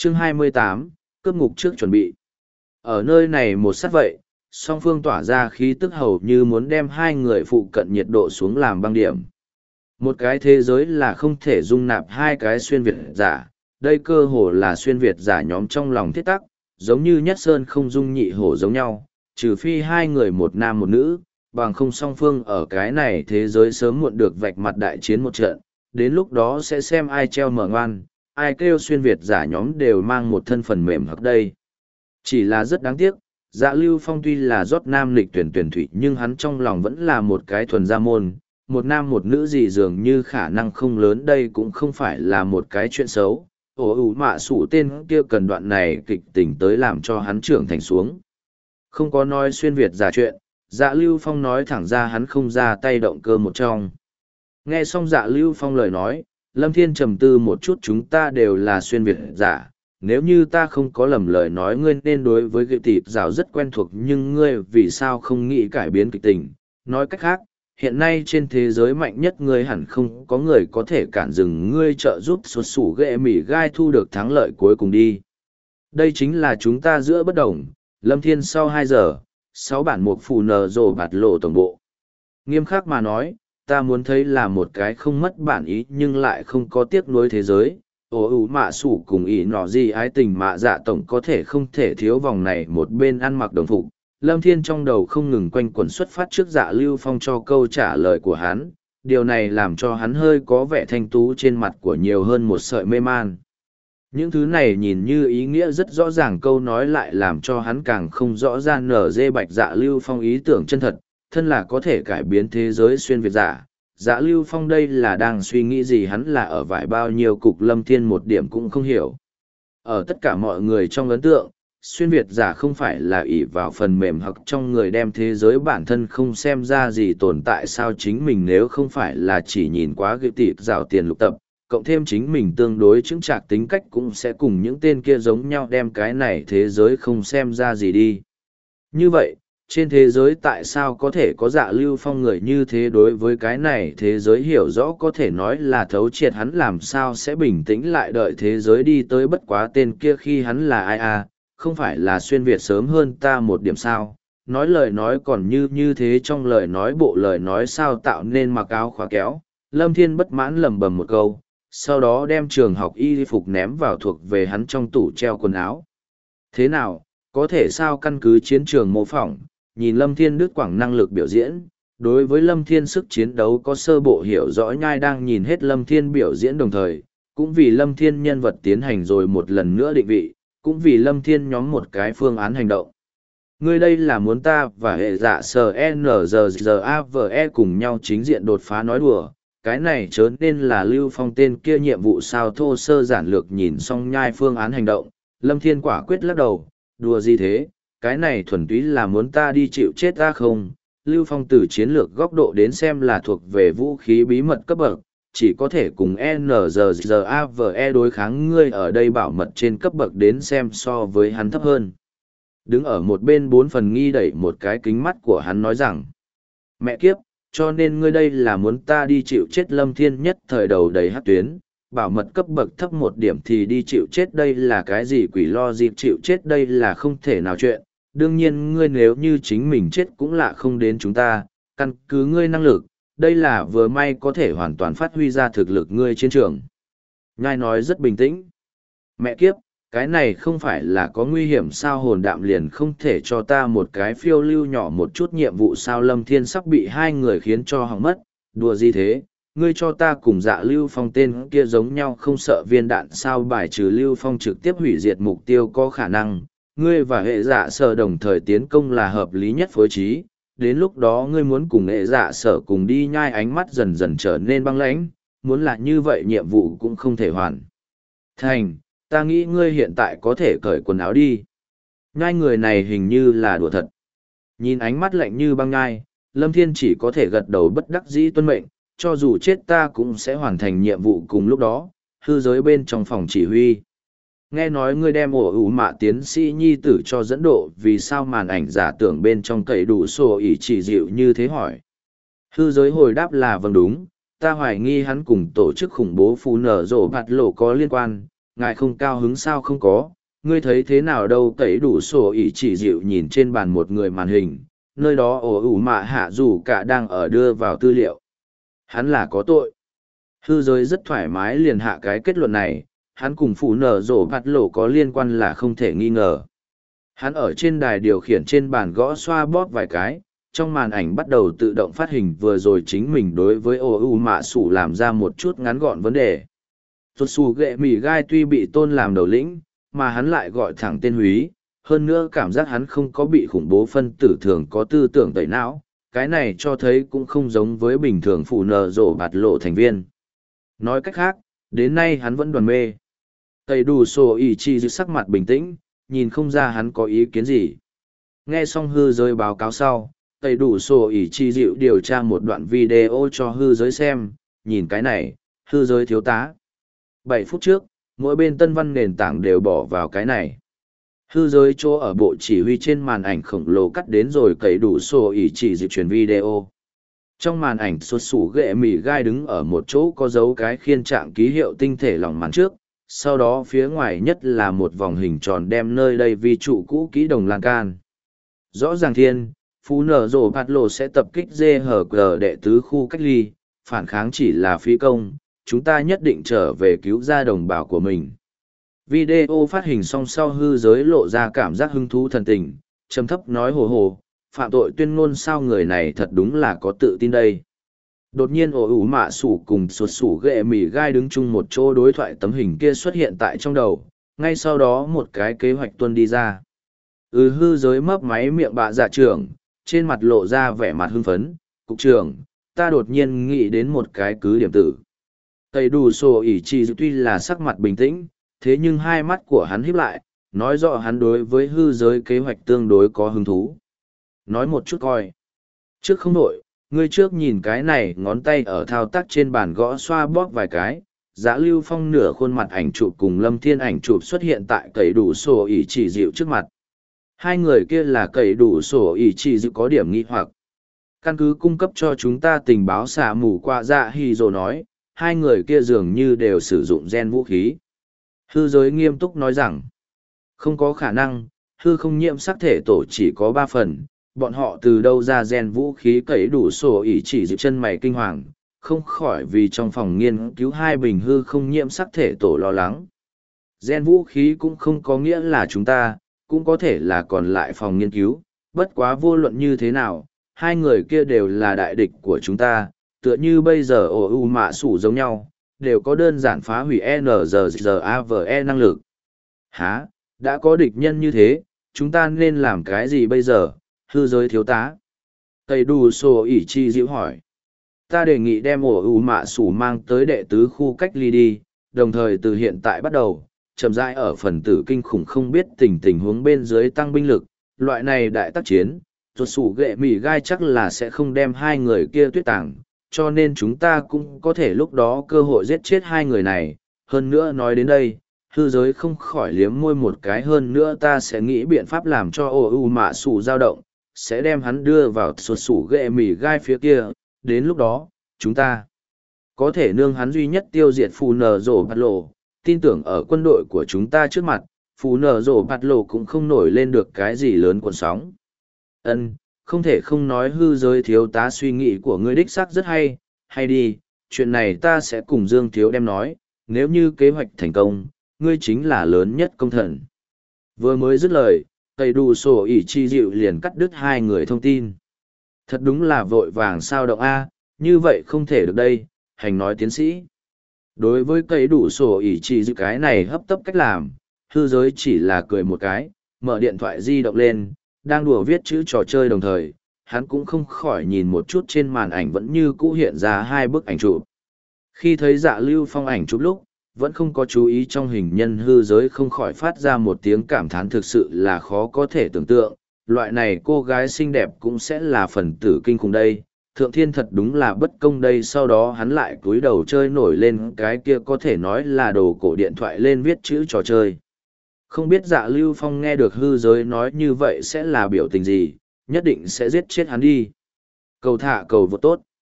Chương 28, cướp ngục trước chuẩn bị. Ở nơi này một sát vậy, song phương tỏa ra khí tức hầu như muốn đem hai người phụ cận nhiệt độ xuống làm băng điểm. Một cái thế giới là không thể dung nạp hai cái xuyên Việt giả, đây cơ hồ là xuyên Việt giả nhóm trong lòng thiết tắc, giống như nhất sơn không dung nhị hổ giống nhau, trừ phi hai người một nam một nữ, bằng không song phương ở cái này thế giới sớm muộn được vạch mặt đại chiến một trận, đến lúc đó sẽ xem ai treo mở ngoan, ai kêu xuyên Việt giả nhóm đều mang một thân phần mềm hắc đây. Chỉ là rất đáng tiếc, Dạ Lưu Phong tuy là rót nam lịch tuyển thủy nhưng hắn trong lòng vẫn là một cái thuần gia môn, một nam một nữ gì dường như khả năng không lớn, đây cũng không phải là một cái chuyện xấu. Ổ ủ mạ sủ tên kia cần đoạn này kịch tình tới làm cho hắn trưởng thành xuống. Không có nói xuyên Việt giả chuyện, Dạ Lưu Phong nói thẳng ra hắn không ra tay động cơ một trong. Nghe xong Dạ Lưu Phong lời nói, Lâm Thiên trầm tư một chút, chúng ta đều là xuyên Việt giả. Nếu như ta không có lầm lời nói, ngươi nên đối với kịch tịp rào rất quen thuộc, nhưng ngươi vì sao không nghĩ cải biến kịch tình? Nói cách khác, hiện nay trên thế giới mạnh nhất ngươi hẳn không có người có thể cản dừng ngươi trợ giúp xuất sủ ghệ mỉ gai thu được thắng lợi cuối cùng đi. Đây chính là chúng ta giữa bất đồng. Lâm Thiên sau 2 giờ, 6 bản mục phù nờ rồ bạt lộ tổng bộ. Nghiêm khắc mà nói, ta muốn thấy là một cái không mất bản ý nhưng lại không có tiếc nuối thế giới. Ồ ủ mạ sủ cùng ý nọ gì ái tình mạ dạ tổng có thể không thể thiếu vòng này một bên ăn mặc đồng phục. Lâm Thiên trong đầu không ngừng quanh quẩn xuất phát trước Dạ Lưu Phong cho câu trả lời của hắn, điều này làm cho hắn hơi có vẻ thanh tú trên mặt của nhiều hơn một sợi mê man. Những thứ này nhìn như ý nghĩa rất rõ ràng, câu nói lại làm cho hắn càng không rõ ràng nở dê bạch Dạ Lưu Phong ý tưởng chân thật, thân là có thể cải biến thế giới xuyên Việt giả. Dạ Lưu Phong đây là đang suy nghĩ gì, hắn là ở vải bao nhiêu cục Lâm Thiên một điểm cũng không hiểu. Ở tất cả mọi người trong ấn tượng, xuyên Việt giả không phải là ỷ vào phần mềm hoặc trong người đem thế giới bản thân không xem ra gì tồn tại sao chính mình, nếu không phải là chỉ nhìn quá gợi tịp rào tiền lục tập, cộng thêm chính mình tương đối chứng trạc tính cách cũng sẽ cùng những tên kia giống nhau đem cái này thế giới không xem ra gì đi. Như vậy, trên thế giới tại sao có thể có Dạ Lưu Phong người như thế, đối với cái này thế giới hiểu rõ có thể nói là thấu triệt, hắn làm sao sẽ bình tĩnh lại đợi thế giới đi tới, bất quá tên kia khi hắn là ai à, không phải là xuyên Việt sớm hơn ta một điểm sao, nói lời nói còn như thế, trong lời nói bộ lời nói sao tạo nên mặc áo khóa kéo. Lâm Thiên bất mãn lẩm bẩm một câu, sau đó đem trường học y phục ném vào thuộc về hắn trong tủ treo quần áo. Thế nào, có thể sao? Căn cứ chiến trường mô phỏng, nhìn Lâm Thiên đứt quãng năng lực biểu diễn, đối với Lâm Thiên sức chiến đấu có sơ bộ hiểu rõ. Nhai đang nhìn hết Lâm Thiên biểu diễn đồng thời, cũng vì Lâm Thiên nhân vật tiến hành rồi một lần nữa định vị, cũng vì Lâm Thiên nhóm một cái phương án hành động. Ngươi đây là muốn ta và hệ dạ sờ NGZAVE cùng nhau chính diện đột phá nói đùa, cái này chớ nên là Lưu Phong tên kia nhiệm vụ sao? Thô sơ giản lược nhìn xong Nhai phương án hành động, Lâm Thiên quả quyết lắc đầu, đùa gì thế, cái này thuần túy là muốn ta đi chịu chết ta không? Lưu Phong từ chiến lược góc độ đến xem là thuộc về vũ khí bí mật cấp bậc, chỉ có thể cùng NGZAVE đối kháng, ngươi ở đây bảo mật trên cấp bậc đến xem so với hắn thấp hơn. Đứng ở một bên 4 phần nghi đẩy một cái kính mắt của hắn nói rằng, mẹ kiếp, cho nên ngươi đây là muốn ta đi chịu chết? Lâm Thiên nhất thời đầu đầy hát tuyến, bảo mật cấp bậc thấp một điểm thì đi chịu chết, đây là cái gì quỷ lo dịp chịu chết, đây là không thể nào chuyện. Đương nhiên ngươi nếu như chính mình chết cũng lạ không đến chúng ta, căn cứ ngươi năng lực, đây là vừa may có thể hoàn toàn phát huy ra thực lực ngươi chiến trường. Nhai nói rất bình tĩnh. Mẹ kiếp, cái này không phải là có nguy hiểm sao? Hồn đạm liền không thể cho ta một cái phiêu lưu nhỏ một chút nhiệm vụ sao? Lâm Thiên sắp bị hai người khiến cho hỏng mất, đùa gì thế? Ngươi cho ta cùng Dạ Lưu Phong tên kia giống nhau, không sợ viên đạn sao? Bài trừ Lưu Phong trực tiếp hủy diệt mục tiêu có khả năng, ngươi và hệ dạ sở đồng thời tiến công là hợp lý nhất phối trí, đến lúc đó ngươi muốn cùng hệ dạ sở cùng đi. Nhai ánh mắt dần dần trở nên băng lãnh, muốn là như vậy nhiệm vụ cũng không thể hoàn thành, ta nghĩ ngươi hiện tại có thể cởi quần áo đi. Nhai người này hình như là đùa thật. Nhìn ánh mắt lạnh như băng Nhai, Lâm Thiên chỉ có thể gật đầu bất đắc dĩ tuân mệnh, cho dù chết ta cũng sẽ hoàn thành nhiệm vụ. Cùng lúc đó, hư giới bên trong phòng chỉ huy. Nghe nói ngươi đem ổ ủ mạ tiến sĩ nhi tử cho dẫn độ, vì sao màn ảnh giả tưởng bên trong cậy đủ sổ ỉ chỉ dịu như thế hỏi. Hư giới hồi đáp là vâng đúng, ta hoài nghi hắn cùng tổ chức khủng bố phù nở rổ bạt lộ có liên quan, ngài không cao hứng sao không có, ngươi thấy thế nào đâu tẩy đủ sổ ỉ chỉ dịu nhìn trên bàn một người màn hình, nơi đó ổ ủ mạ hạ dù cả đang ở đưa vào tư liệu. Hắn là có tội. Hư giới rất thoải mái liền hạ cái kết luận này, hắn cùng phụ nở rổ bạt lộ có liên quan là không thể nghi ngờ. Hắn ở trên đài điều khiển trên bàn gõ xoa bóp vài cái, trong màn ảnh bắt đầu tự động phát hình vừa rồi chính mình đối với ô u mạ sủ làm ra một chút ngắn gọn vấn đề. Tuột xù ghệ mì gai tuy bị tôn làm đầu lĩnh, mà hắn lại gọi thẳng tên húy, hơn nữa cảm giác hắn không có bị khủng bố phân tử thường có tư tưởng tẩy não, cái này cho thấy cũng không giống với bình thường phụ nở rổ bạt lộ thành viên. Nói cách khác, đến nay hắn vẫn đoàn mê. Tẩy đủ sổ ỉ chi giữ sắc mặt bình tĩnh, nhìn không ra hắn có ý kiến gì. Nghe xong hư giới báo cáo sau, tẩy đủ sổ ỉ chi dịu điều tra một đoạn video cho hư giới xem, nhìn cái này, hư giới thiếu tá. 7 phút trước, mỗi bên tân văn nền tảng đều bỏ vào cái này. Hư giới chỗ ở bộ chỉ huy trên màn ảnh khổng lồ cắt đến rồi cấy đủ sổ ỉ chỉ dịch truyền video. Trong màn ảnh xuất sủ ghệ mì gai đứng ở một chỗ có dấu cái khiên trạng ký hiệu tinh thể lỏng màn trước, sau đó phía ngoài nhất là một vòng hình tròn đem nơi đây vi trụ cũ kỹ đồng lan can. Rõ ràng thiên, phú nở rổ bạt lộ sẽ tập kích GHG đệ tứ khu cách ly, phản kháng chỉ là phí công, chúng ta nhất định trở về cứu ra đồng bào của mình. Video phát hình xong sau hư giới lộ ra cảm giác hứng thú thần tình, trầm thấp nói hồ hồ, phạm tội tuyên ngôn sao người này thật đúng là có tự tin đây. Đột nhiên ổ ủ mạ sủ cùng sụt sủ ghệ mì gai đứng chung một chỗ đối thoại tấm hình kia xuất hiện tại trong đầu, ngay sau đó một cái kế hoạch tuân đi ra. Hư giới mấp máy miệng bạ dạ trưởng, trên mặt lộ ra vẻ mặt hưng phấn, cục trưởng, ta đột nhiên nghĩ đến một cái cứ điểm tử. Tây đủ sổ ỉ chỉ tuy là sắc mặt bình tĩnh, thế nhưng hai mắt của hắn híp lại, nói rõ hắn đối với hư giới kế hoạch tương đối có hứng thú. Nói một chút coi. Trước không nổi, ngươi trước nhìn cái này ngón tay ở thao tác trên bàn gõ xoa bóp vài cái, Dã Lưu Phong nửa khuôn mặt ảnh chụp cùng Lâm Thiên ảnh chụp xuất hiện tại cậy đủ sổ ỉ chỉ dịu trước mặt. Hai người kia là cậy đủ sổ ỉ chỉ dịu có điểm nghi hoặc. Căn cứ cung cấp cho chúng ta tình báo xả mù qua dạ hì rồi nói, hai người kia dường như đều sử dụng gen vũ khí. Hư giới nghiêm túc nói rằng, không có khả năng, hư không nhiễm sắc thể tổ chỉ có 3 phần, bọn họ từ đâu ra gen vũ khí cấy đủ sổ ỉ chỉ dịu chân mày kinh hoàng, không khỏi vì trong phòng nghiên cứu hai bình hư không nhiễm sắc thể tổ lo lắng. Gen vũ khí cũng không có nghĩa là chúng ta, cũng có thể là còn lại phòng nghiên cứu, bất quá vô luận như thế nào, hai người kia đều là đại địch của chúng ta, tựa như bây giờ ổ u mạ sủ giống nhau, đều có đơn giản phá hủy NGZAVE năng lực. Hả, đã có địch nhân như thế, chúng ta nên làm cái gì bây giờ, hư giới thiếu tá? Tây đủ sổ ỉ chi dịu hỏi. Ta đề nghị đem ổ u mạ sủ mang tới đệ tứ khu cách ly đi, đồng thời từ hiện tại bắt đầu, chậm rãi ở phần tử kinh khủng không biết tình huống bên dưới tăng binh lực, loại này đại tác chiến, tuột sủ ghệ mì gai chắc là sẽ không đem hai người kia tuyết tàng, cho nên chúng ta cũng có thể lúc đó cơ hội giết chết hai người này. Hơn nữa nói đến đây, hư giới không khỏi liếm môi một cái, hơn nữa ta sẽ nghĩ biện pháp làm cho ổ u mạ sủ dao động, sẽ đem hắn đưa vào tuột sủ ghệ mì gai phía kia, đến lúc đó, chúng ta có thể nương hắn duy nhất tiêu diệt phù nở rổ bạt lộ. Tin tưởng ở quân đội của chúng ta trước mặt, phù nở rổ bạt lộ cũng không nổi lên được cái gì lớn cuộn sóng. Không thể không nói hư giới thiếu tá suy nghĩ của ngươi đích xác rất hay, hay đi, chuyện này ta sẽ cùng Dương Thiếu đem nói, nếu như kế hoạch thành công, ngươi chính là lớn nhất công thần. Vừa mới dứt lời, Tây đủ sổ ỉ chi dịu liền cắt đứt hai người thông tin. Thật đúng là vội vàng sao động A, như vậy không thể được đây, hành nói tiến sĩ. Đối với cây đủ sổ ỉ chỉ dự cái này hấp tấp cách làm, hư giới chỉ là cười một cái, mở điện thoại di động lên, đang đùa viết chữ trò chơi đồng thời, hắn cũng không khỏi nhìn một chút trên màn ảnh vẫn như cũ hiện ra hai bức ảnh chụp. Khi thấy Dạ Lưu Phong ảnh chụp lúc, vẫn không có chú ý trong hình nhân, hư giới không khỏi phát ra một tiếng cảm thán thực sự là khó có thể tưởng tượng, loại này cô gái xinh đẹp cũng sẽ là phần tử kinh khủng đây. Thượng thiên thật đúng là bất công đây. Sau đó hắn lại cúi đầu chơi nổi lên cái kia có thể nói là đồ cổ điện thoại lên viết chữ trò chơi. Không biết Dạ Lưu Phong nghe được hư giới nói như vậy sẽ là biểu tình gì, nhất định sẽ giết chết hắn đi. Cầu thả cầu vô tốt.